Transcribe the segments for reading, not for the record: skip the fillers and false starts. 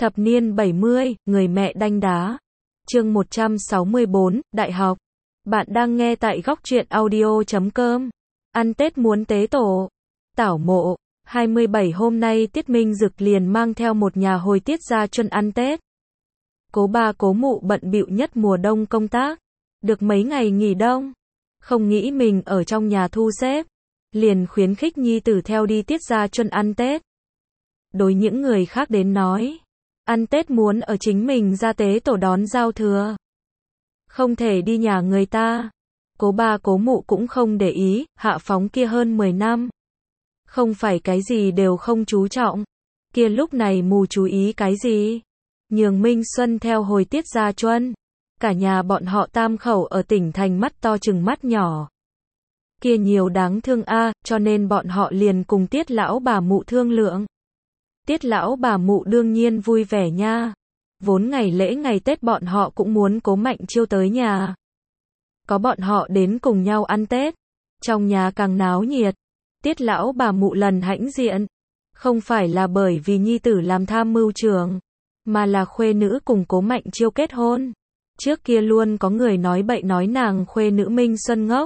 Thập niên 70, người mẹ đanh đá. Chương 164, Đại học. Bạn đang nghe tại góc truyện audio.com. Ăn Tết muốn tế tổ. Tảo mộ. 27 hôm nay Tiết Minh Dực liền mang theo một nhà hồi Tiết ra Chuân ăn Tết. Cố ba cố mụ bận bịu nhất mùa đông công tác. Được mấy ngày nghỉ đông. Không nghĩ mình ở trong nhà thu xếp. Liền khuyến khích nhi tử theo đi Tiết ra Chuân ăn Tết. Đối những người khác đến nói. Ăn Tết muốn ở chính mình ra tế tổ đón giao thừa. Không thể đi nhà người ta. Cố ba cố mụ cũng không để ý, hạ phóng kia hơn 10 năm. Không phải cái gì đều không chú trọng. Kia lúc này mù chú ý cái gì? Nhường Minh Xuân theo hồi Tiết ra Chuân. Cả nhà bọn họ tam khẩu ở tỉnh thành mắt to chừng mắt nhỏ. Kia nhiều đáng thương a, cho nên bọn họ liền cùng Tiết lão bà mụ thương lượng. Tiết lão bà mụ đương nhiên vui vẻ nha. Vốn ngày lễ ngày Tết bọn họ cũng muốn Cố Mạnh Chiêu tới nhà. Có bọn họ đến cùng nhau ăn Tết. Trong nhà càng náo nhiệt. Tiết lão bà mụ lần hãnh diện. Không phải là bởi vì nhi tử làm tham mưu trưởng, mà là khuê nữ cùng Cố Mạnh Chiêu kết hôn. Trước kia luôn có người nói bậy nói nàng khuê nữ Minh Xuân ngốc.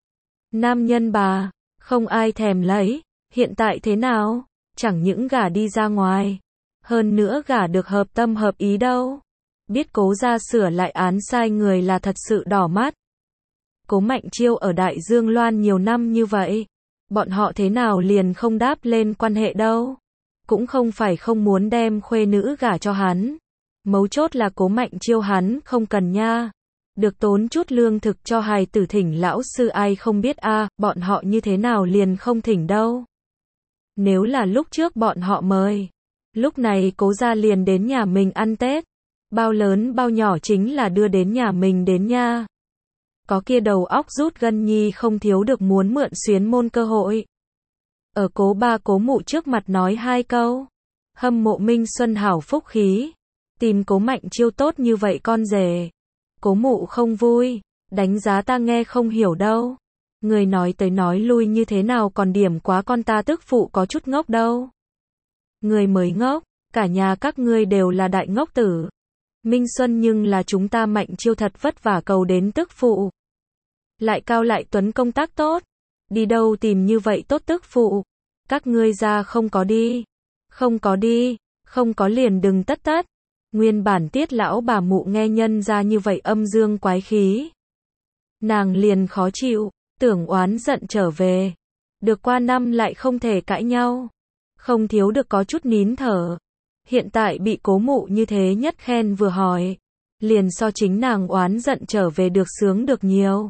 Nam nhân bà, không ai thèm lấy. Hiện tại thế nào? Chẳng những gả đi ra ngoài, hơn nữa gả được hợp tâm hợp ý đâu. Biết Cố gia sửa lại án sai người là thật sự đỏ mắt. Cố Mạnh Chiêu ở Đại Dương Loan nhiều năm như vậy, bọn họ thế nào liền không đáp lên quan hệ đâu. Cũng không phải không muốn đem khuê nữ gả cho hắn. Mấu chốt là Cố Mạnh Chiêu hắn không cần nha. Được tốn chút lương thực cho hài tử thỉnh lão sư ai không biết a, bọn họ như thế nào liền không thỉnh đâu. Nếu là lúc trước bọn họ mời, lúc này Cố gia liền đến nhà mình ăn Tết. Bao lớn bao nhỏ chính là đưa đến nhà mình đến nha. Có kia đầu óc rút gân nhi không thiếu được muốn mượn xuyến môn cơ hội. Ở Cố ba cố mụ trước mặt nói hai câu. Hâm mộ Minh Xuân hảo phúc khí. Tìm Cố Mạnh Chiêu tốt như vậy con rể. Cố mụ không vui. Đánh giá ta nghe không hiểu đâu. Người nói tới nói lui như thế nào còn điểm quá con ta tức phụ có chút ngốc đâu. Người mới ngốc, cả nhà các ngươi đều là đại ngốc tử. Minh Xuân nhưng là chúng ta Mạnh Chiêu thật vất vả cầu đến tức phụ. Lại cao lại tuấn công tác tốt. Đi đâu tìm như vậy tốt tức phụ. Các ngươi ra không có đi. Không có đi, không có liền đừng tất tất. Nguyên bản Tiết lão bà mụ nghe nhân ra như vậy âm dương quái khí. Nàng liền khó chịu. Tưởng oán giận trở về. Được qua năm lại không thể cãi nhau. Không thiếu được có chút nín thở. Hiện tại bị cố mụ như thế nhất khen vừa hỏi. Liền so chính nàng oán giận trở về được sướng được nhiều.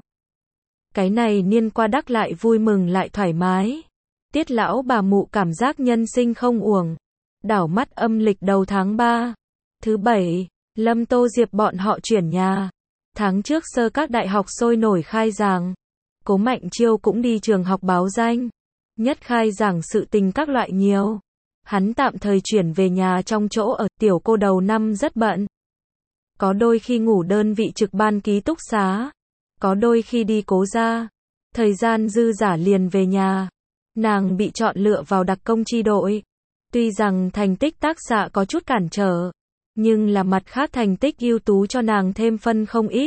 Cái này niên qua đắc lại vui mừng lại thoải mái. Tiết lão bà mụ cảm giác nhân sinh không uổng. Đảo mắt âm lịch đầu tháng 3. Thứ 7, Lâm Tô Diệp bọn họ chuyển nhà. Tháng trước sơ các đại học sôi nổi khai giảng. Cố Mạnh Chiêu cũng đi trường học báo danh. Nhất khai giảng sự tình các loại nhiều. Hắn tạm thời chuyển về nhà trong chỗ ở, tiểu cô đầu năm rất bận. Có đôi khi ngủ đơn vị trực ban ký túc xá. Có đôi khi đi Cố gia. Thời gian dư giả liền về nhà. Nàng bị chọn lựa vào đặc công chi đội. Tuy rằng thành tích tác xạ có chút cản trở, nhưng là mặt khác thành tích ưu tú cho nàng thêm phân không ít.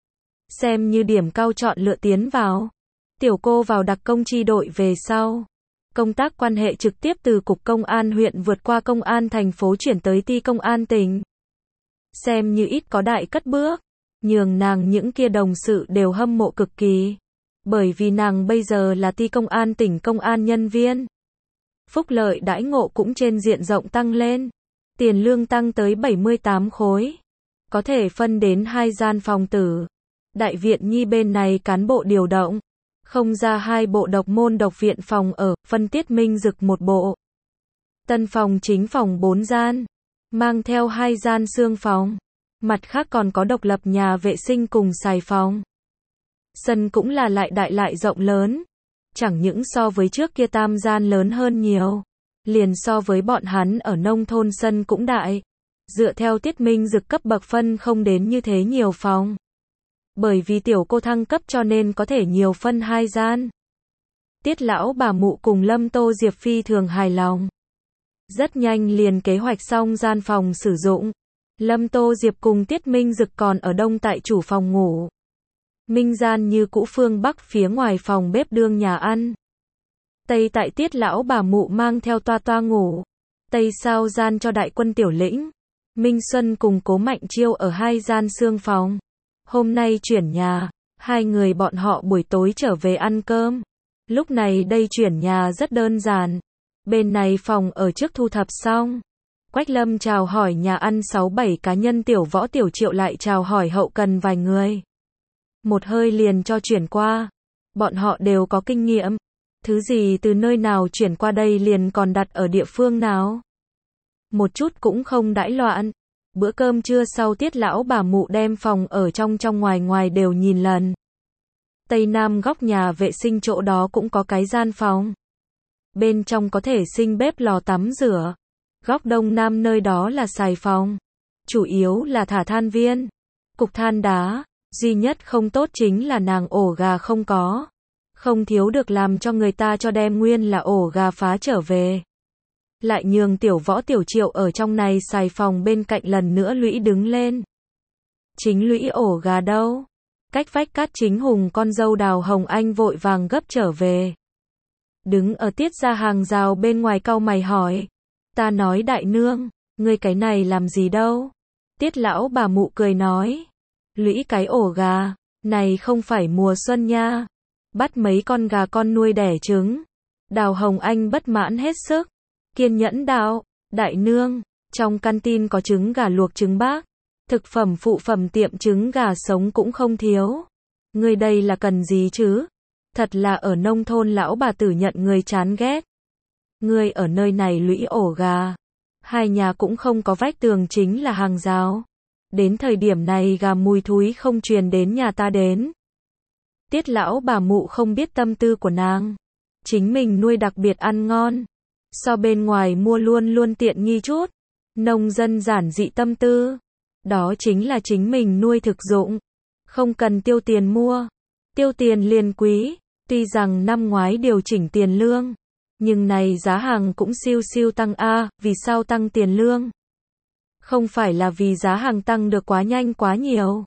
Xem như điểm cao chọn lựa tiến vào. Tiểu cô vào đặc công chi đội về sau. Công tác quan hệ trực tiếp từ Cục Công an huyện vượt qua Công an thành phố chuyển tới Ty Công an tỉnh. Xem như ít có đại cất bước. Nhường nàng những kia đồng sự đều hâm mộ cực kỳ. Bởi vì nàng bây giờ là Ty Công an tỉnh công an nhân viên. Phúc lợi đãi ngộ cũng trên diện rộng tăng lên. Tiền lương tăng tới 78 khối. Có thể phân đến 2 gian phòng tử. Đại viện nhi bên này cán bộ điều động. Không ra 2 bộ độc môn độc viện phòng ở, phân Tiết Minh Dực 1 bộ. Tân phòng chính phòng 4 gian. Mang theo 2 gian xương phòng. Mặt khác còn có độc lập nhà vệ sinh cùng xài phòng. Sân cũng là lại đại lại rộng lớn. Chẳng những so với trước kia tam gian lớn hơn nhiều. Liền so với bọn hắn ở nông thôn sân cũng đại. Dựa theo Tiết Minh Dực cấp bậc phân không đến như thế nhiều phòng. Bởi vì tiểu cô thăng cấp cho nên có thể nhiều phân 2 gian. Tiết lão bà mụ cùng Lâm Tô Diệp phi thường hài lòng. Rất nhanh liền kế hoạch xong gian phòng sử dụng. Lâm Tô Diệp cùng Tiết Minh Dực còn ở đông tại chủ phòng ngủ. Minh gian như cũ phương bắc phía ngoài phòng bếp đương nhà ăn. Tây tại Tiết lão bà mụ mang theo toa toa ngủ. Tây sao gian cho đại quân tiểu lĩnh. Minh Xuân cùng Cố Mạnh Chiêu ở hai gian xương phòng. Hôm nay chuyển nhà, hai người bọn họ buổi tối trở về ăn cơm. Lúc này đây chuyển nhà rất đơn giản. Bên này phòng ở trước thu thập xong. Quách Lâm chào hỏi nhà ăn 6-7 cá nhân, Tiểu Võ Tiểu Triệu lại chào hỏi hậu cần vài người. Một hơi liền cho chuyển qua. Bọn họ đều có kinh nghiệm. Thứ gì từ nơi nào chuyển qua đây liền còn đặt ở địa phương nào. Một chút cũng không đãi loạn. Bữa cơm trưa sau Tiết lão bà mụ đem phòng ở trong ngoài ngoài đều nhìn lần. Tây nam góc nhà vệ sinh chỗ đó cũng có cái gian phòng. Bên trong có thể sinh bếp lò tắm rửa. Góc đông nam nơi đó là xài phòng. Chủ yếu là thả than viên. Cục than đá. Duy nhất không tốt chính là nàng ổ gà không có. Không thiếu được làm cho người ta cho đem nguyên là ổ gà phá trở về. Lại nhường Tiểu Võ Tiểu Triệu ở trong này xài phòng bên cạnh lần nữa lũy đứng lên. Chính lũy ổ gà đâu? Cách vách Cát Chính Hùng con dâu Đào Hồng Anh vội vàng gấp trở về. Đứng ở Tiết ra hàng rào bên ngoài cau mày hỏi. Ta nói đại nương, ngươi cái này làm gì đâu? Tiết lão bà mụ cười nói. Lũy cái ổ gà, này không phải mùa xuân nha. Bắt mấy con gà con nuôi đẻ trứng. Đào Hồng Anh bất mãn hết sức. Kiên nhẫn đạo, đại nương, trong canteen có trứng gà luộc trứng bác. Thực phẩm phụ phẩm tiệm trứng gà sống cũng không thiếu. Ngươi đây là cần gì chứ? Thật là ở nông thôn lão bà tử nhận người chán ghét. Ngươi ở nơi này lũy ổ gà. Hai nhà cũng không có vách tường, chính là hàng rào. Đến thời điểm này gà mùi thúi không truyền đến nhà ta đến. Tiết lão bà mụ không biết tâm tư của nàng. Chính mình nuôi đặc biệt ăn ngon. So bên ngoài mua luôn luôn tiện nghi chút. Nông dân giản dị tâm tư. Đó chính là chính mình nuôi thực dụng. Không cần tiêu tiền mua. Tiêu tiền liền quý. Tuy rằng năm ngoái điều chỉnh tiền lương. Nhưng này giá hàng cũng siêu siêu tăng a. Vì sao tăng tiền lương? Không phải là vì giá hàng tăng được quá nhanh quá nhiều.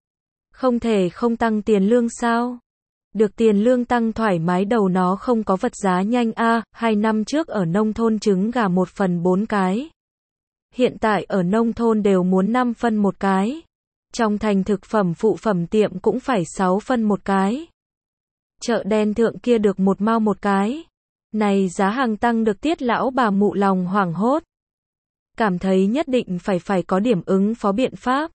Không thể không tăng tiền lương sao? Được tiền lương tăng thoải mái đầu nó không có vật giá nhanh a. 2 năm trước ở nông thôn trứng gà 1 phần 4 cái. Hiện tại ở nông thôn đều muốn 5 phân một cái. Trong thành thực phẩm phụ phẩm tiệm cũng phải 6 phân một cái. Chợ đen thượng kia được 1 mao một cái. Này giá hàng tăng được Tiết lão bà mụ lòng hoảng hốt. Cảm thấy nhất định phải có điểm ứng phó biện pháp.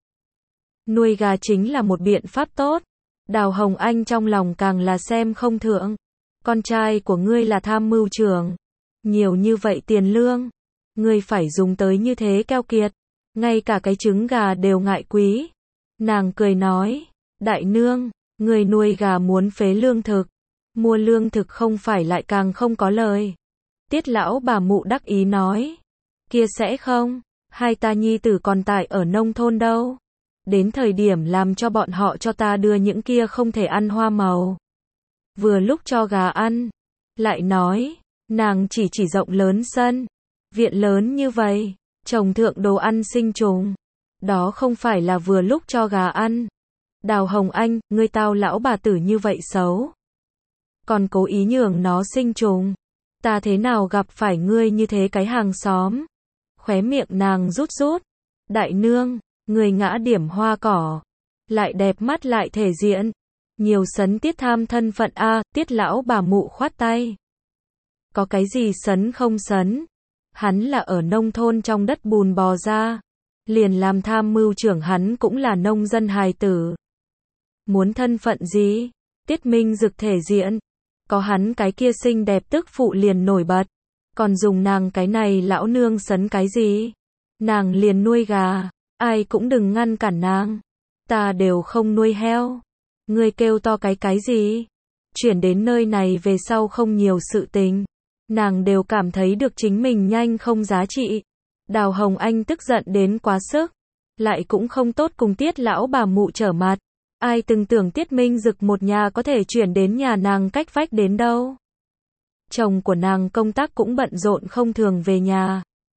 Nuôi gà chính là một biện pháp tốt. Đào Hồng Anh trong lòng càng là xem không thượng. Con trai của ngươi là tham mưu trưởng. Nhiều như vậy tiền lương. Ngươi phải dùng tới như thế keo kiệt. Ngay cả cái trứng gà đều ngại quý. Nàng cười nói. Đại nương, người nuôi gà muốn phế lương thực. Mua lương thực không phải lại càng không có lời. Tiết lão bà mụ đắc ý nói. Kia sẽ không. Hai ta nhi tử còn tại ở nông thôn đâu. Đến thời điểm làm cho bọn họ cho ta đưa những kia không thể ăn hoa màu. Vừa lúc cho gà ăn. Lại nói. Nàng chỉ rộng lớn sân. Viện lớn như vậy. Trồng thượng đồ ăn sinh trùng. Đó không phải là vừa lúc cho gà ăn. Đào Hồng Anh, ngươi tao lão bà tử như vậy xấu. Còn cố ý nhường nó sinh trùng. Ta thế nào gặp phải ngươi như thế cái hàng xóm. Khóe miệng nàng rút rút. Đại nương, người ngã điểm hoa cỏ. Lại đẹp mắt lại thể diện. Nhiều sấn tiết tham thân phận a. Tiết lão bà mụ khoát tay. Có cái gì sấn không sấn. Hắn là ở nông thôn trong đất bùn bò ra. Liền làm tham mưu trưởng hắn cũng là nông dân hài tử. Muốn thân phận gì? Tiết Minh Dực thể diện. Có hắn cái kia xinh đẹp tức phụ liền nổi bật. Còn dùng nàng cái này lão nương sấn cái gì? Nàng liền nuôi gà. Ai cũng đừng ngăn cản nàng. Ta đều không nuôi heo. Ngươi kêu to cái gì? Chuyển đến nơi này về sau không nhiều sự tình. Nàng đều cảm thấy được chính mình nhanh không giá trị. Đào Hồng Anh tức giận đến quá sức. Lại cũng không tốt cùng Tiết lão bà mụ trở mặt. Ai từng tưởng Tiết Minh Dực một nhà có thể chuyển đến nhà nàng cách vách đến đâu. Chồng của nàng công tác cũng bận rộn không thường về nhà.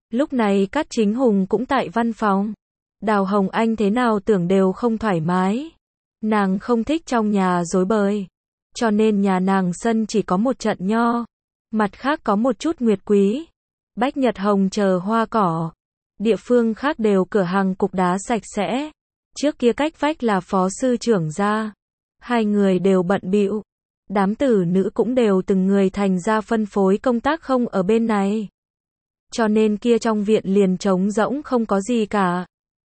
Lúc này Cát Chính Hùng cũng tại văn phòng. Đào Hồng Anh thế nào tưởng đều không thoải mái. Nàng không thích trong nhà rối bời. Cho nên nhà nàng sân chỉ có một trận nho. Mặt khác có một chút nguyệt quý, bách nhật hồng chờ hoa cỏ. Địa phương khác đều cửa hàng cục đá sạch sẽ. Trước kia cách vách là phó sư trưởng gia. Hai người đều bận bịu. Đám tử nữ cũng đều từng người thành ra phân phối công tác không ở bên này. Cho nên kia trong viện liền trống rỗng không có gì cả.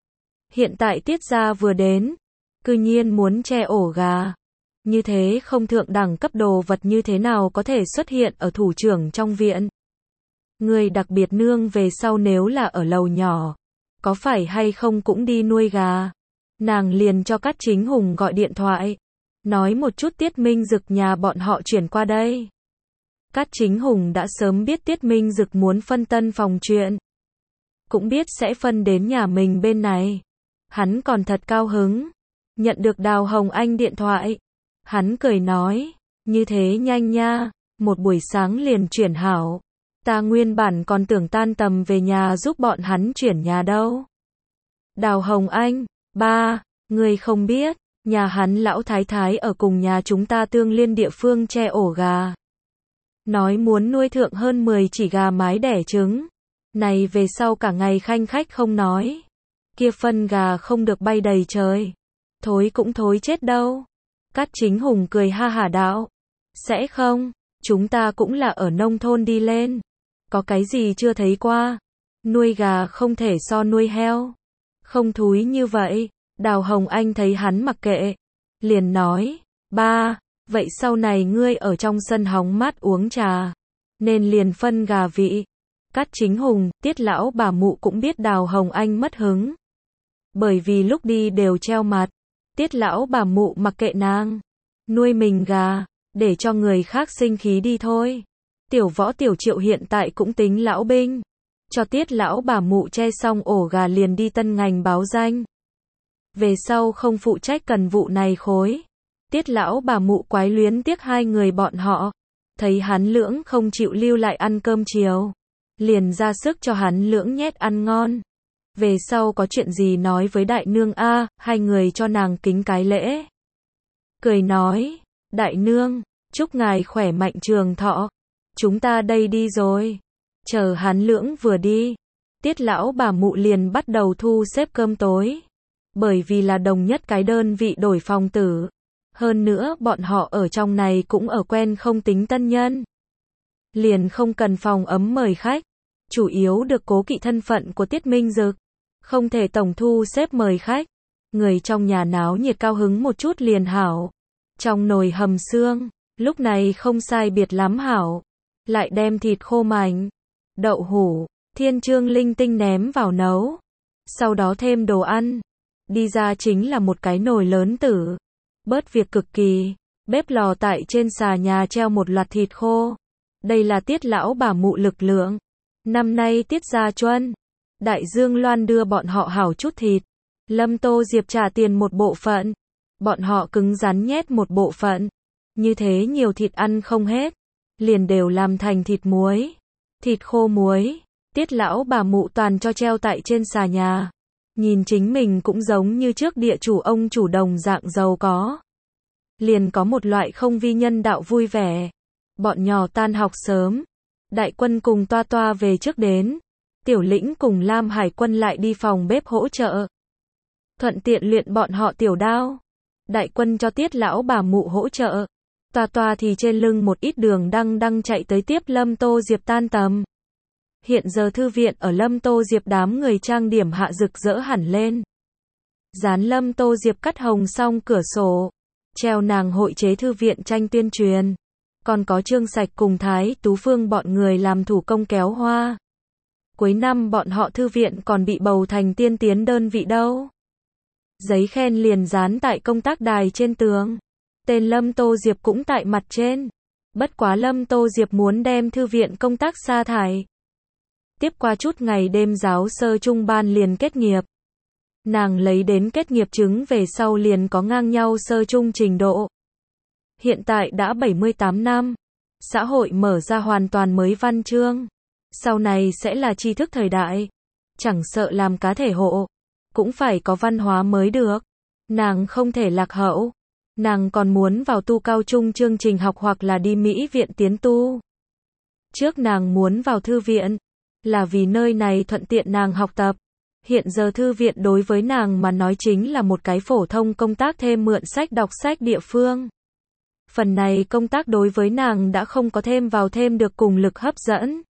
Hiện tại Tiết gia vừa đến, cư nhiên muốn che ổ gà. Như thế không thượng đẳng cấp đồ vật như thế nào có thể xuất hiện ở thủ trưởng trong viện. Người đặc biệt nương về sau nếu là ở lầu nhỏ, có phải hay không cũng đi nuôi gà. Nàng liền cho Cát Chính Hùng gọi điện thoại, nói một chút Tiết Minh Dực nhà bọn họ chuyển qua đây. Cát Chính Hùng đã sớm biết Tiết Minh Dực muốn phân tân phòng chuyện, cũng biết sẽ phân đến nhà mình bên này. Hắn còn thật cao hứng, nhận được Đào Hồng Anh điện thoại. Hắn cười nói, như thế nhanh nha, một buổi sáng liền chuyển hảo. Ta nguyên bản còn tưởng tan tầm về nhà giúp bọn hắn chuyển nhà đâu. Đào Hồng Anh, ba, người không biết, nhà hắn lão thái thái ở cùng nhà chúng ta Tương Liên địa phương che ổ gà. Nói muốn nuôi thượng hơn 10 chỉ gà mái đẻ trứng. Này về sau cả ngày khanh khách không nói. Kia phân gà không được bay đầy trời. Thối cũng thối chết đâu. Cát Chính Hùng cười ha hả đạo. Sẽ không, chúng ta cũng là ở nông thôn đi lên. Có cái gì chưa thấy qua. Nuôi gà không thể so nuôi heo. Không thúi như vậy. Đào Hồng Anh thấy hắn mặc kệ. Liền nói, ba, vậy sau này ngươi ở trong sân hóng mát uống trà. Nên liền phân gà vị. Cát Chính Hùng, Tiết lão bà mụ cũng biết Đào Hồng Anh mất hứng. Bởi vì lúc đi đều treo mặt. Tiết lão bà mụ mặc kệ nàng. Nuôi mình gà, để cho người khác sinh khí đi thôi. Tiểu Võ Tiểu Triệu hiện tại cũng tính lão binh. Cho Tiết lão bà mụ che xong ổ gà liền đi tân ngành báo danh. Về sau không phụ trách cần vụ này khối. Tiết lão bà mụ quái luyến tiếc hai người bọn họ. Thấy hắn lưỡng không chịu lưu lại ăn cơm chiều. Liền ra sức cho hắn lưỡng nhét ăn ngon. Về sau có chuyện gì nói với đại nương a, hai người cho nàng kính cái lễ. Cười nói, đại nương, chúc ngài khỏe mạnh trường thọ. Chúng ta đây đi rồi. Chờ hắn lưỡng vừa đi. Tiết lão bà mụ liền bắt đầu thu xếp cơm tối. Bởi vì là đồng nhất cái đơn vị đổi phòng tử. Hơn nữa bọn họ ở trong này cũng ở quen không tính tân nhân. Liền không cần phòng ấm mời khách. Chủ yếu được cố kỵ thân phận của Tiết Minh Dực. Không thể tổng thu xếp mời khách. Người trong nhà náo nhiệt cao hứng một chút liền hảo. Trong nồi hầm xương, lúc này không sai biệt lắm hảo. Lại đem thịt khô mảnh, đậu hũ, thiên trương linh tinh ném vào nấu. Sau đó thêm đồ ăn. Đi ra chính là một cái nồi lớn tử. Bớt việc cực kỳ. Bếp lò tại trên xà nhà treo một loạt thịt khô. Đây là Tiết lão bà mụ lực lượng. Năm nay Tiết gia chuân. Đại Dương Loan đưa bọn họ hảo chút thịt. Lâm Tô Diệp trả tiền một bộ phận. Bọn họ cứng rắn nhét một bộ phận. Như thế nhiều thịt ăn không hết. Liền đều làm thành thịt muối. Thịt khô muối. Tiết lão bà mụ toàn cho treo tại trên xà nhà. Nhìn chính mình cũng giống như trước địa chủ ông chủ đồng dạng giàu có. Liền có một loại không vi nhân đạo vui vẻ. Bọn nhỏ tan học sớm. Đại Quân cùng Toa Toa về trước đến. Tiểu Lĩnh cùng Lam Hải Quân lại đi phòng bếp hỗ trợ. Thuận tiện luyện bọn họ tiểu đao. Đại Quân cho Tiết lão bà mụ hỗ trợ. Toa Toa thì trên lưng một ít đường đăng chạy tới tiếp Lâm Tô Diệp tan tầm. Hiện giờ thư viện ở Lâm Tô Diệp đám người trang điểm hạ rực rỡ hẳn lên. Dán Lâm Tô Diệp cắt hồng xong cửa sổ. Treo nàng hội chế thư viện tranh tuyên truyền. Còn có Trương Sạch cùng Thái Tú Phương bọn người làm thủ công kéo hoa. Cuối năm bọn họ thư viện còn bị bầu thành tiên tiến đơn vị đâu. Giấy khen liền dán tại công tác đài trên tường. Tên Lâm Tô Diệp cũng tại mặt trên. Bất quá Lâm Tô Diệp muốn đem thư viện công tác sa thải. Tiếp qua chút ngày đêm giáo sơ trung ban liền kết nghiệp. Nàng lấy đến kết nghiệp chứng về sau liền có ngang nhau sơ trung trình độ. Hiện tại đã 78 năm. Xã hội mở ra hoàn toàn mới văn chương. Sau này sẽ là tri thức thời đại. Chẳng sợ làm cá thể hộ. Cũng phải có văn hóa mới được. Nàng không thể lạc hậu. Nàng còn muốn vào tu cao trung chương trình học hoặc là đi Mỹ viện tiến tu. Trước nàng muốn vào thư viện. Là vì nơi này thuận tiện nàng học tập. Hiện giờ thư viện đối với nàng mà nói chính là một cái phổ thông công tác thêm mượn sách đọc sách địa phương. Phần này công tác đối với nàng đã không có thêm vào thêm được cùng lực hấp dẫn.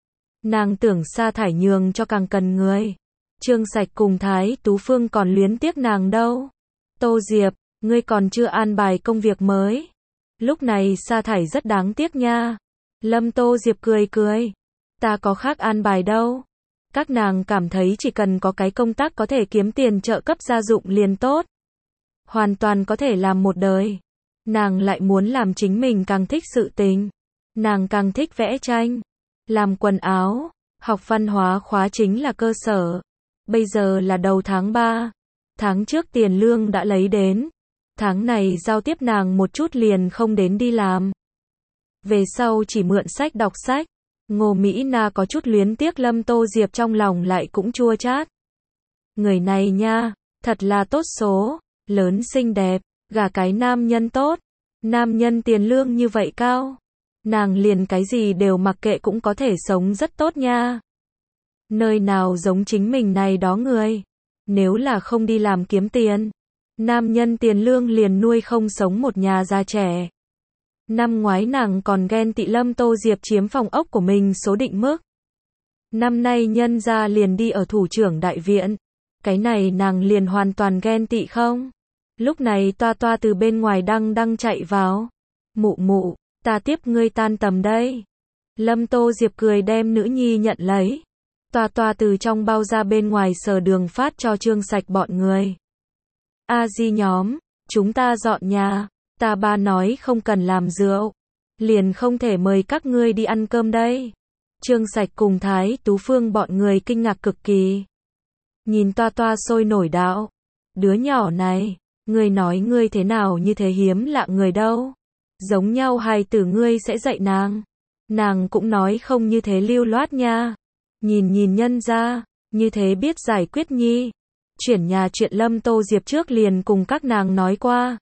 Nàng tưởng sa thải nhường cho càng cần người. Trương Sạch cùng Thái Tú Phương còn luyến tiếc nàng đâu. Tô Diệp, ngươi còn chưa an bài công việc mới. Lúc này sa thải rất đáng tiếc nha. Lâm Tô Diệp cười cười. Ta có khác an bài đâu. Các nàng cảm thấy chỉ cần có cái công tác có thể kiếm tiền trợ cấp gia dụng liền tốt. Hoàn toàn có thể làm một đời. Nàng lại muốn làm chính mình càng thích sự tình. Nàng càng thích vẽ tranh, làm quần áo, học văn hóa khóa chính là cơ sở. Bây giờ là đầu tháng 3. Tháng trước tiền lương đã lấy đến. Tháng này giao tiếp nàng một chút liền không đến đi làm. Về sau chỉ mượn sách đọc sách. Ngô Mỹ Na có chút luyến tiếc Lâm Tô Diệp trong lòng lại cũng chua chát. Người này nha, thật là tốt số, lớn xinh đẹp, gả cái nam nhân tốt. Nam nhân tiền lương như vậy cao. Nàng liền cái gì đều mặc kệ cũng có thể sống rất tốt nha. Nơi nào giống chính mình này đó người. Nếu là không đi làm kiếm tiền. Nam nhân tiền lương liền nuôi không sống một nhà già trẻ. Năm ngoái nàng còn ghen tị Lâm Tô Diệp chiếm phòng ốc của mình số định mức. Năm nay nhân ra liền đi ở thủ trưởng đại viện. Cái này nàng liền hoàn toàn ghen tị không? Lúc này Toa Toa từ bên ngoài đang chạy vào. Mụ mụ, ta tiếp ngươi tan tầm đây. Lâm Tô Diệp cười đem nữ nhi nhận lấy. Toa Toa từ trong bao ra bên ngoài sờ đường phát cho Trương Sạch bọn người. A Di nhóm, chúng ta dọn nhà. Ta ba nói không cần làm rượu. Liền không thể mời các ngươi đi ăn cơm đây. Trương Sạch cùng Thái Tú Phương bọn người kinh ngạc cực kỳ. Nhìn Toa Toa sôi nổi đạo. Đứa nhỏ này, ngươi nói ngươi thế nào như thế hiếm lạ người đâu. Giống nhau hài tử ngươi sẽ dạy nàng. Nàng cũng nói không như thế lưu loát nha. Nhìn nhân ra, như thế biết giải quyết nhi. Chuyển nhà chuyện Lâm Tô Diệp trước liền cùng các nàng nói qua.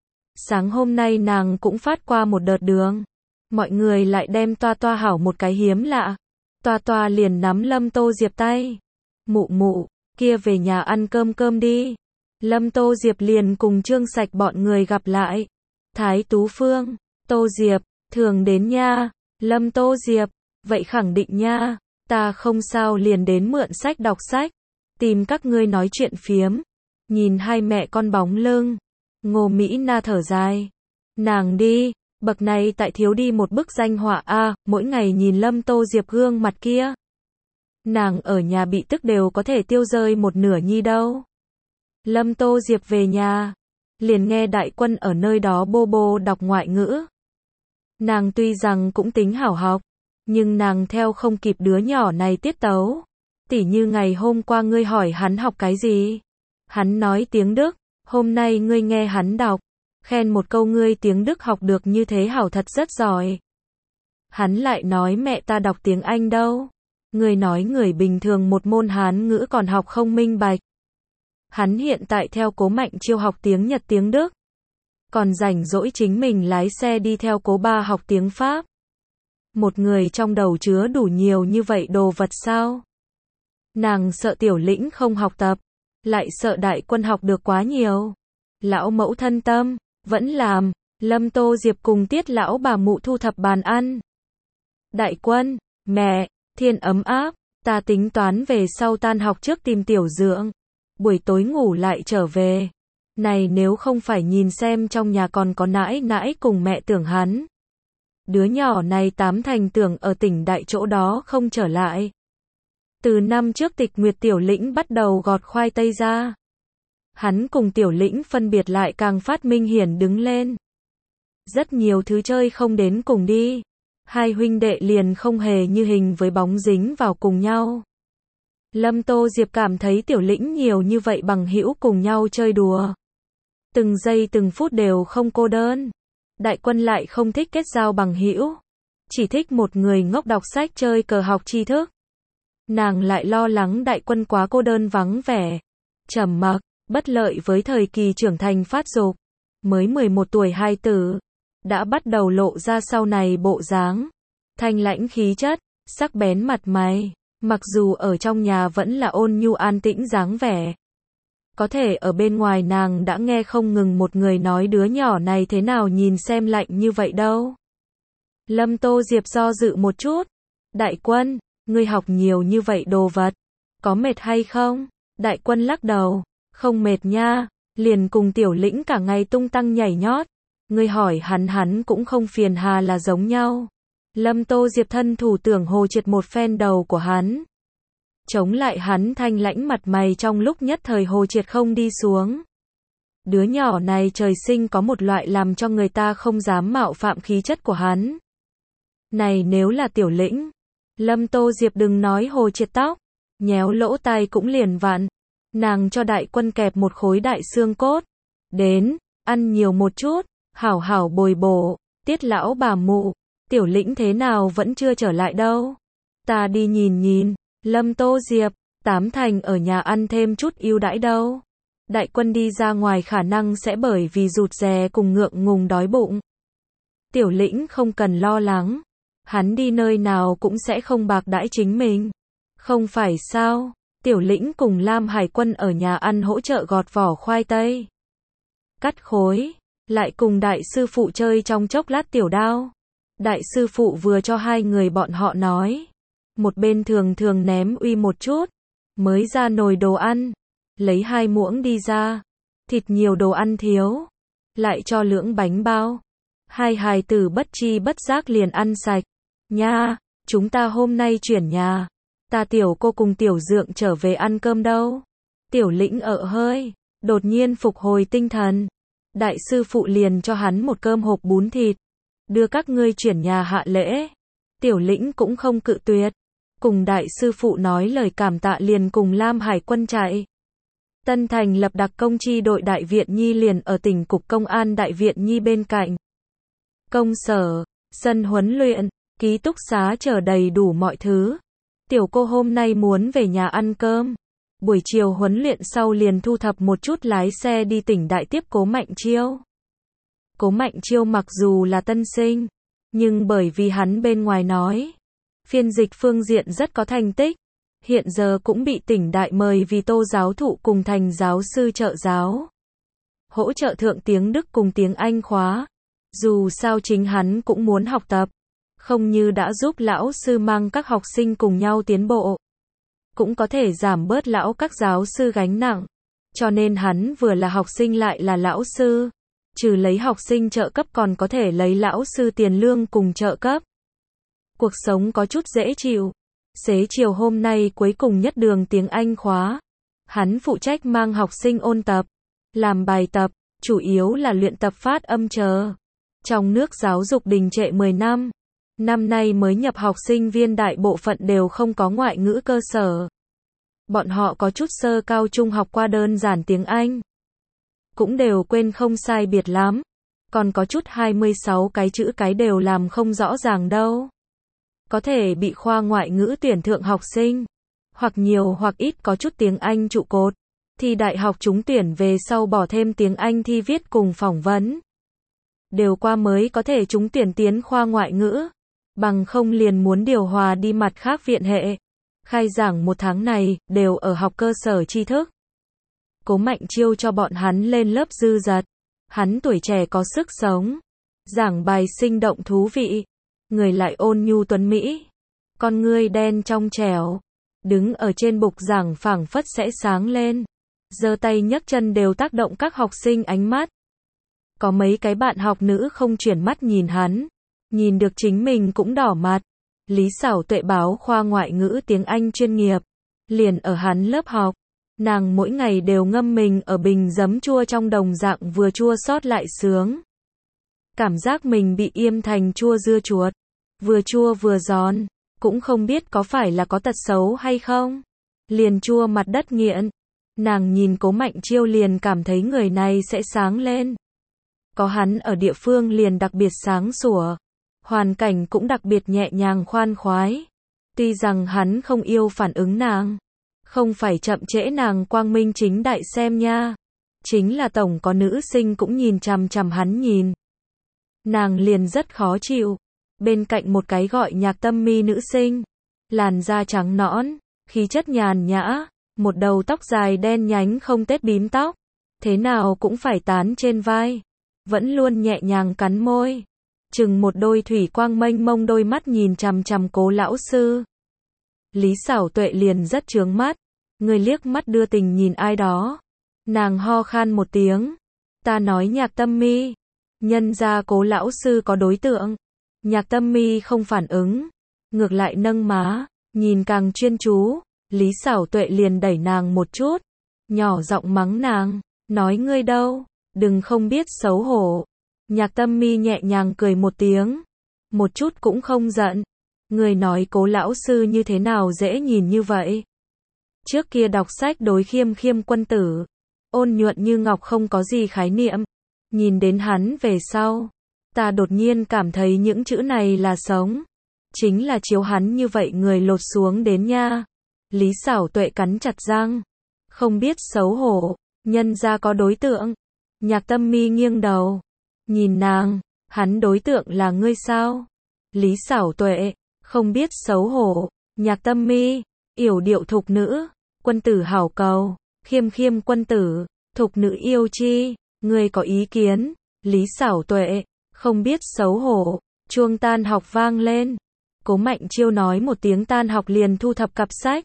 Sáng hôm nay nàng cũng phát qua một đợt đường. Mọi người lại đem Toa Toa hảo một cái hiếm lạ. Toa Toa liền nắm Lâm Tô Diệp tay. Mụ mụ, kia về nhà ăn cơm đi. Lâm Tô Diệp liền cùng Trương Sạch bọn người gặp lại. Thái Tú Phương, Tô Diệp, thường đến nha. Lâm Tô Diệp, vậy khẳng định nha. Ta không sao liền đến mượn sách đọc sách. Tìm các ngươi nói chuyện phiếm. Nhìn hai mẹ con bóng lưng. Ngô Mỹ Na thở dài. Nàng đi, bậc này tại thiếu đi một bức danh họa a, mỗi ngày nhìn Lâm Tô Diệp gương mặt kia. Nàng ở nhà bị tức đều có thể tiêu rơi một nửa nhi đâu. Lâm Tô Diệp về nhà, liền nghe Đại Quân ở nơi đó bô bô đọc ngoại ngữ. Nàng tuy rằng cũng tính hảo học, nhưng nàng theo không kịp đứa nhỏ này tiết tấu. Tỉ như ngày hôm qua ngươi hỏi hắn học cái gì? Hắn nói tiếng Đức. Hôm nay ngươi nghe hắn đọc, khen một câu ngươi tiếng Đức học được như thế hảo thật rất giỏi. Hắn lại nói mẹ ta đọc tiếng Anh đâu. Ngươi nói người bình thường một môn Hán ngữ còn học không minh bạch. Hắn hiện tại theo Cố Mạnh Chiêu học tiếng Nhật tiếng Đức. Còn rảnh rỗi chính mình lái xe đi theo Cố Ba học tiếng Pháp. Một người trong đầu chứa đủ nhiều như vậy đồ vật sao? Nàng sợ Tiểu Lĩnh không học tập. Lại sợ Đại Quân học được quá nhiều. Lão mẫu thân tâm, vẫn làm. Lâm Tô Diệp cùng Tiết lão bà mụ thu thập bàn ăn. Đại Quân, mẹ, thiên ấm áp, ta tính toán về sau tan học trước tìm Tiểu Dưỡng. Buổi tối ngủ lại trở về. Này nếu không phải nhìn xem trong nhà còn có nãi nãi cùng mẹ tưởng hắn. Đứa nhỏ này tám thành tưởng ở tỉnh đại chỗ đó không trở lại. Từ năm trước Tịch Nguyệt Tiểu Lĩnh bắt đầu gọt khoai tây ra. Hắn cùng Tiểu Lĩnh phân biệt lại càng phát minh hiển đứng lên. Rất nhiều thứ chơi không đến cùng đi. Hai huynh đệ liền không hề như hình với bóng dính vào cùng nhau. Lâm Tô Diệp cảm thấy Tiểu Lĩnh nhiều như vậy bằng hữu cùng nhau chơi đùa. Từng giây từng phút đều không cô đơn. Đại Quân lại không thích kết giao bằng hữu. chỉ thích một người ngốc đọc sách chơi cờ học tri thức. Nàng lại lo lắng đại quân quá cô đơn vắng vẻ, trầm mặc, bất lợi với thời kỳ trưởng thành phát dục. Mới 11 tuổi hai tử, đã bắt đầu lộ ra sau này bộ dáng, thanh lãnh khí chất, sắc bén mặt mày, mặc dù ở trong nhà vẫn là ôn nhu an tĩnh dáng vẻ. Có thể ở bên ngoài nàng đã nghe không ngừng một người nói đứa nhỏ này thế nào nhìn xem lạnh như vậy đâu. Lâm Tô Diệp do dự một chút. Đại Quân, ngươi học nhiều như vậy đồ vật, có mệt hay không? Đại Quân lắc đầu, không mệt nha, liền cùng Tiểu Lĩnh cả ngày tung tăng nhảy nhót. Ngươi hỏi hắn cũng không phiền hà là giống nhau. Lâm Tô Diệp thân thủ tưởng hồ triệt một phen đầu của hắn. Chống lại hắn thanh lãnh mặt mày trong lúc nhất thời hồ triệt không đi xuống. Đứa nhỏ này trời sinh có một loại làm cho người ta không dám mạo phạm khí chất của hắn. Này nếu là Tiểu Lĩnh, Lâm Tô Diệp đừng nói hồ triệt tóc, nhéo lỗ tai cũng liền vặn. Nàng cho Đại Quân kẹp một khối đại xương cốt. Đến, ăn nhiều một chút, hảo hảo bồi bổ, Tiết lão bà mụ, Tiểu Lĩnh thế nào vẫn chưa trở lại đâu. Ta đi nhìn nhìn. Lâm Tô Diệp, tám thành ở nhà ăn thêm chút ưu đãi đâu. Đại Quân đi ra ngoài khả năng sẽ bởi vì rụt rè cùng ngượng ngùng đói bụng. Tiểu Lĩnh không cần lo lắng, hắn đi nơi nào cũng sẽ không bạc đãi chính mình. Không phải sao? Tiểu Lĩnh cùng Lam Hải Quân ở nhà ăn hỗ trợ gọt vỏ khoai tây, cắt khối, lại cùng đại sư phụ chơi trong chốc lát tiểu đao. Đại sư phụ vừa cho hai người bọn họ nói, một bên thường thường ném uy một chút, mới ra nồi đồ ăn, lấy 2 muỗng đi ra, thịt nhiều đồ ăn thiếu, lại cho lưỡng bánh bao. Hai hài tử bất chi bất giác liền ăn sạch. Nha, chúng ta hôm nay chuyển nhà, ta tiểu cô cùng tiểu dượng trở về ăn cơm đâu. Tiểu Lĩnh ợ hơi, đột nhiên phục hồi tinh thần. Đại sư phụ liền cho hắn một cơm hộp bún thịt, đưa các ngươi chuyển nhà hạ lễ. Tiểu Lĩnh cũng không cự tuyệt, cùng đại sư phụ nói lời cảm tạ liền cùng Lam Hải Quân chạy. Tân thành lập đặc công chi đội Đại Viện Nhi liền ở tỉnh cục công an Đại Viện Nhi bên cạnh. Công sở, sân huấn luyện, ký túc xá chờ đầy đủ mọi thứ. Tiểu cô hôm nay muốn về nhà ăn cơm. Buổi chiều huấn luyện sau liền thu thập một chút lái xe đi tỉnh Đại tiếp Cố Mạnh Chiêu. Cố Mạnh Chiêu mặc dù là tân sinh, nhưng bởi vì hắn bên ngoài nói, phiên dịch phương diện rất có thành tích, hiện giờ cũng bị tỉnh Đại mời vì Tô giáo thụ cùng thành giáo sư trợ giáo. Hỗ trợ thượng tiếng Đức cùng tiếng Anh khóa. Dù sao chính hắn cũng muốn học tập, không như đã giúp lão sư mang các học sinh cùng nhau tiến bộ, cũng có thể giảm bớt lão các giáo sư gánh nặng. Cho nên hắn vừa là học sinh lại là lão sư, trừ lấy học sinh trợ cấp còn có thể lấy lão sư tiền lương cùng trợ cấp. Cuộc sống có chút dễ chịu. Xế chiều hôm nay cuối cùng nhất đường tiếng Anh khóa, hắn phụ trách mang học sinh ôn tập, làm bài tập, chủ yếu là luyện tập phát âm chờ. Trong nước giáo dục đình trệ 10 năm, năm nay mới nhập học sinh viên đại bộ phận đều không có ngoại ngữ cơ sở. Bọn họ có chút sơ cao trung học qua đơn giản tiếng Anh, cũng đều quên không sai biệt lắm, còn có chút 26 cái chữ cái đều làm không rõ ràng đâu. Có thể bị khoa ngoại ngữ tuyển thượng học sinh, hoặc nhiều hoặc ít có chút tiếng Anh trụ cột, thì đại học trúng tuyển về sau bỏ thêm tiếng Anh thi viết cùng phỏng vấn. Đều qua mới có thể trúng tuyển tiến khoa ngoại ngữ, bằng không liền muốn điều hòa đi mặt khác viện hệ. Khai giảng 1 tháng này, đều ở học cơ sở tri thức. Cố Mạnh Chiêu cho bọn hắn lên lớp dư dật. Hắn tuổi trẻ có sức sống, giảng bài sinh động thú vị, người lại ôn nhu tuấn mỹ, con ngươi đen trong trẻo, đứng ở trên bục giảng phảng phất sẽ sáng lên, giơ tay nhấc chân đều tác động các học sinh ánh mắt. Có mấy cái bạn học nữ không chuyển mắt nhìn hắn, nhìn được chính mình cũng đỏ mặt. Lý Xảo Tuệ báo khoa ngoại ngữ tiếng Anh chuyên nghiệp, liền ở hắn lớp học. Nàng mỗi ngày đều ngâm mình ở bình giấm chua trong đồng dạng vừa chua xót lại sướng. Cảm giác mình bị yêm thành chua dưa chuột, vừa chua vừa giòn, cũng không biết có phải là có tật xấu hay không. Liền chua mặt đất nghiện. Nàng nhìn Cố Mạnh Chiêu liền cảm thấy người này sẽ sáng lên. Có hắn ở địa phương liền đặc biệt sáng sủa. hoàn cảnh cũng đặc biệt nhẹ nhàng khoan khoái. Tuy rằng hắn không yêu phản ứng nàng, không phải chậm trễ nàng quang minh chính đại xem nha. Chính là tổng có nữ sinh cũng nhìn chằm chằm hắn nhìn. Nàng liền rất khó chịu. Bên cạnh một cái gọi Nhạc Tâm Mi nữ sinh, làn da trắng nõn, khí chất nhàn nhã, một đầu tóc dài đen nhánh không tết bím tóc, thế nào cũng phải tán trên vai, vẫn luôn nhẹ nhàng cắn môi, chừng một đôi thủy quang mênh mông đôi mắt nhìn chằm chằm Cố lão sư. Lý Xảo Tuệ liền rất chướng mắt, người liếc mắt đưa tình nhìn ai đó. Nàng ho khan một tiếng, ta nói Nhạc Tâm Mi, nhân ra Cố lão sư có đối tượng. Nhạc Tâm Mi không phản ứng, ngược lại nâng má, nhìn càng chuyên chú. Lý Xảo Tuệ liền đẩy nàng một chút, nhỏ giọng mắng nàng, nói ngươi đâu, đừng không biết xấu hổ. Nhạc Tâm Mi nhẹ nhàng cười một tiếng, một chút cũng không giận. Người nói Cố lão sư như thế nào dễ nhìn như vậy. Trước kia đọc sách đối Khiêm Khiêm quân tử, ôn nhuận như ngọc không có gì khái niệm. Nhìn đến hắn về sau, ta đột nhiên cảm thấy những chữ này là sống. Chính là chiếu hắn như vậy người lột xuống đến nha. Lý Xảo Tuệ cắn chặt răng, không biết xấu hổ, nhân ra có đối tượng. Nhạc Tâm Mi nghiêng đầu, nhìn nàng, hắn đối tượng là ngươi sao? Lý Xảo Tuệ, không biết xấu hổ. Nhạc Tâm Mi, yểu điệu thục nữ, quân tử hảo cầu, khiêm khiêm quân tử, thục nữ yêu chi, ngươi có ý kiến? Lý Xảo Tuệ, không biết xấu hổ. Chuông tan học vang lên, Cố Mạnh Chiêu nói một tiếng tan học liền thu thập cặp sách.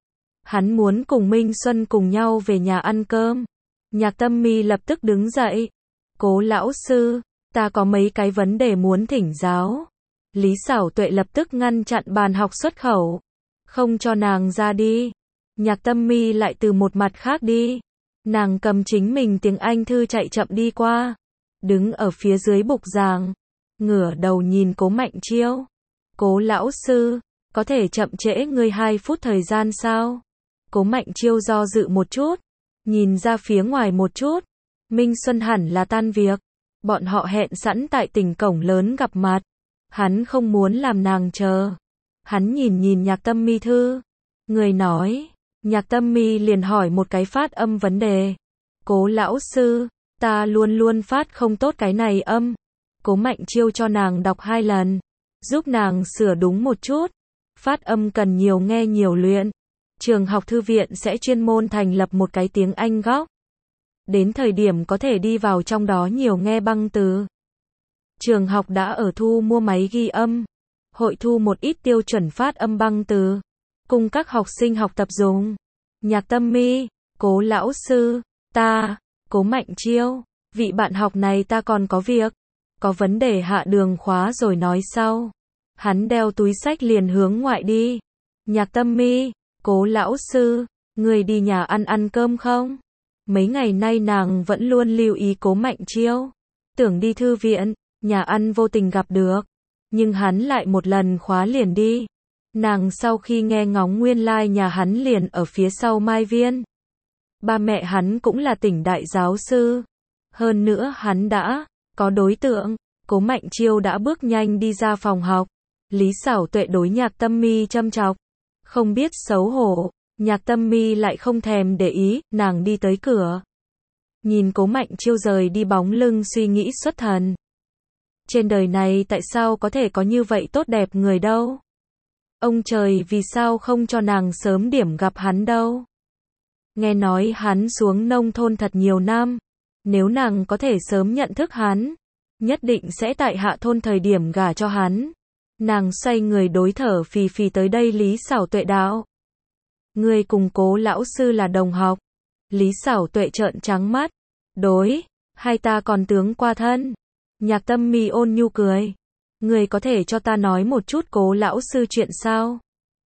Hắn muốn cùng Minh Xuân cùng nhau về nhà ăn cơm. Nhạc Tâm Mi lập tức đứng dậy. Cố lão sư, ta có mấy cái vấn đề muốn thỉnh giáo. Lý Xảo Tuệ lập tức ngăn chặn bàn học xuất khẩu, không cho nàng ra đi. Nhạc Tâm Mi lại từ một mặt khác đi. Nàng cầm chính mình tiếng Anh thư chạy chậm đi qua, đứng ở phía dưới bục giảng, ngửa đầu nhìn Cố Mạnh Chiêu. Cố lão sư, có thể chậm trễ ngươi 2 phút thời gian sao? Cố Mạnh Chiêu do dự một chút, nhìn ra phía ngoài một chút. Minh Xuân hẳn là tan việc, bọn họ hẹn sẵn tại tỉnh cổng lớn gặp mặt. Hắn không muốn làm nàng chờ. Hắn nhìn nhìn Nhạc Tâm Mi thư, người nói. Nhạc Tâm Mi liền hỏi một cái phát âm vấn đề. Cố lão sư, ta luôn luôn phát không tốt cái này âm. Cố Mạnh Chiêu cho nàng đọc 2 lần, giúp nàng sửa đúng một chút. Phát âm cần nhiều nghe nhiều luyện. Trường học thư viện sẽ chuyên môn thành lập một cái tiếng Anh góc. Đến thời điểm có thể đi vào trong đó nhiều nghe băng từ. Trường học đã ở thu mua máy ghi âm, hội thu một ít tiêu chuẩn phát âm băng từ, cùng các học sinh học tập dùng. Nhạc Tâm Mi, Cố lão sư, ta, Cố Mạnh Chiêu, vị bạn học này ta còn có việc, có vấn đề hạ đường khóa rồi nói sau. Hắn đeo túi sách liền hướng ngoại đi. Nhạc Tâm Mi, Cố lão sư, người đi nhà ăn cơm không? Mấy ngày nay nàng vẫn luôn lưu ý Cố Mạnh Chiêu, tưởng đi thư viện, nhà ăn vô tình gặp được, nhưng hắn lại một lần khóa liền đi. Nàng sau khi nghe ngóng nguyên lai nhà hắn liền ở phía sau Mai Viên. Ba mẹ hắn cũng là tỉnh đại giáo sư. Hơn nữa hắn đã có đối tượng. Cố Mạnh Chiêu đã bước nhanh đi ra phòng học. Lý Xảo Tuệ đối Nhạc Tâm Mi châm chọc, không biết xấu hổ. Nhạc Tâm Mi lại không thèm để ý, nàng đi tới cửa, nhìn Cố Mạnh Chiêu rời đi bóng lưng suy nghĩ xuất thần. Trên đời này tại sao có thể có như vậy tốt đẹp người đâu? Ông trời vì sao không cho nàng sớm điểm gặp hắn đâu? Nghe nói hắn xuống nông thôn thật nhiều năm, nếu nàng có thể sớm nhận thức hắn, nhất định sẽ tại hạ thôn thời điểm gả cho hắn. Nàng xoay người đối thở phì phì tới đây Lý Xảo Tuệ đạo. Ngươi cùng Cố lão sư là đồng học. Lý Xảo Tuệ trợn trắng mắt. Đối, hai ta còn tướng qua thân. Nhạc Tâm Mi ôn nhu cười. Ngươi có thể cho ta nói một chút Cố lão sư chuyện sao?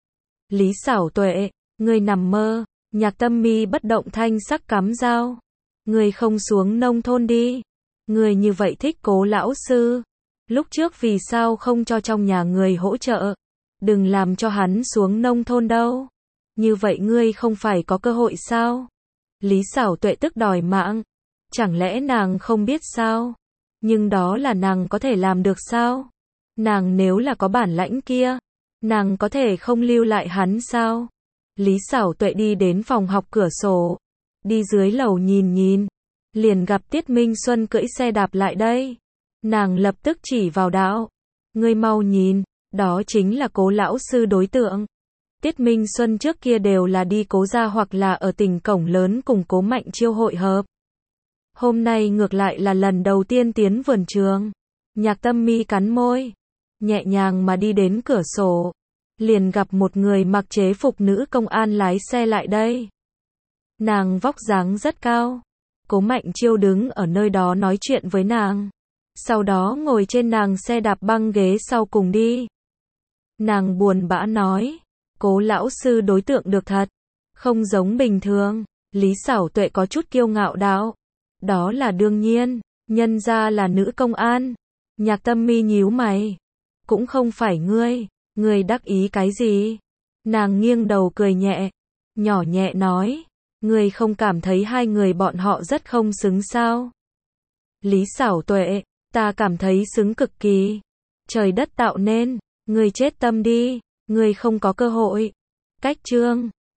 Lý Xảo Tuệ, ngươi nằm mơ. Nhạc Tâm Mi bất động thanh sắc cắm dao. Ngươi không xuống nông thôn đi. Ngươi như vậy thích Cố lão sư, lúc trước vì sao không cho trong nhà người hỗ trợ? Đừng làm cho hắn xuống nông thôn đâu. Như vậy ngươi không phải có cơ hội sao? Lý Xảo Tuệ tức đòi mạng. Chẳng lẽ nàng không biết sao? Nhưng đó là nàng có thể làm được sao? Nàng nếu là có bản lãnh kia, nàng có thể không lưu lại hắn sao? Lý Xảo Tuệ đi đến phòng học cửa sổ, đi dưới lầu nhìn nhìn, liền gặp Tiết Minh Xuân cưỡi xe đạp lại đây. Nàng lập tức chỉ vào đạo, ngươi mau nhìn, đó chính là Cố lão sư đối tượng. Tiết Minh Xuân trước kia đều là đi Cố gia hoặc là ở tỉnh Cổng Lớn cùng Cố Mạnh Chiêu hội hợp. Hôm nay ngược lại là lần đầu tiên tiến vườn trường. Nhạc Tâm Mi cắn môi, nhẹ nhàng mà đi đến cửa sổ, liền gặp một người mặc chế phục nữ công an lái xe lại đây. Nàng vóc dáng rất cao. Cố Mạnh Chiêu đứng ở nơi đó nói chuyện với nàng, sau đó ngồi trên nàng xe đạp băng ghế sau cùng đi. Nàng buồn bã nói, Cố lão sư đối tượng được thật, không giống bình thường. Lý Xảo Tuệ có chút kiêu ngạo đạo, đó là đương nhiên, nhân ra là nữ công an. Nhạc Tâm Mi nhíu mày, cũng không phải ngươi đắc ý cái gì? Nàng nghiêng đầu cười nhẹ, nhỏ nhẹ nói, ngươi không cảm thấy hai người bọn họ rất không xứng sao? Lý Xảo Tuệ, ta cảm thấy xứng cực kỳ. Trời đất tạo nên, ngươi chết tâm đi, ngươi không có cơ hội. Cách chương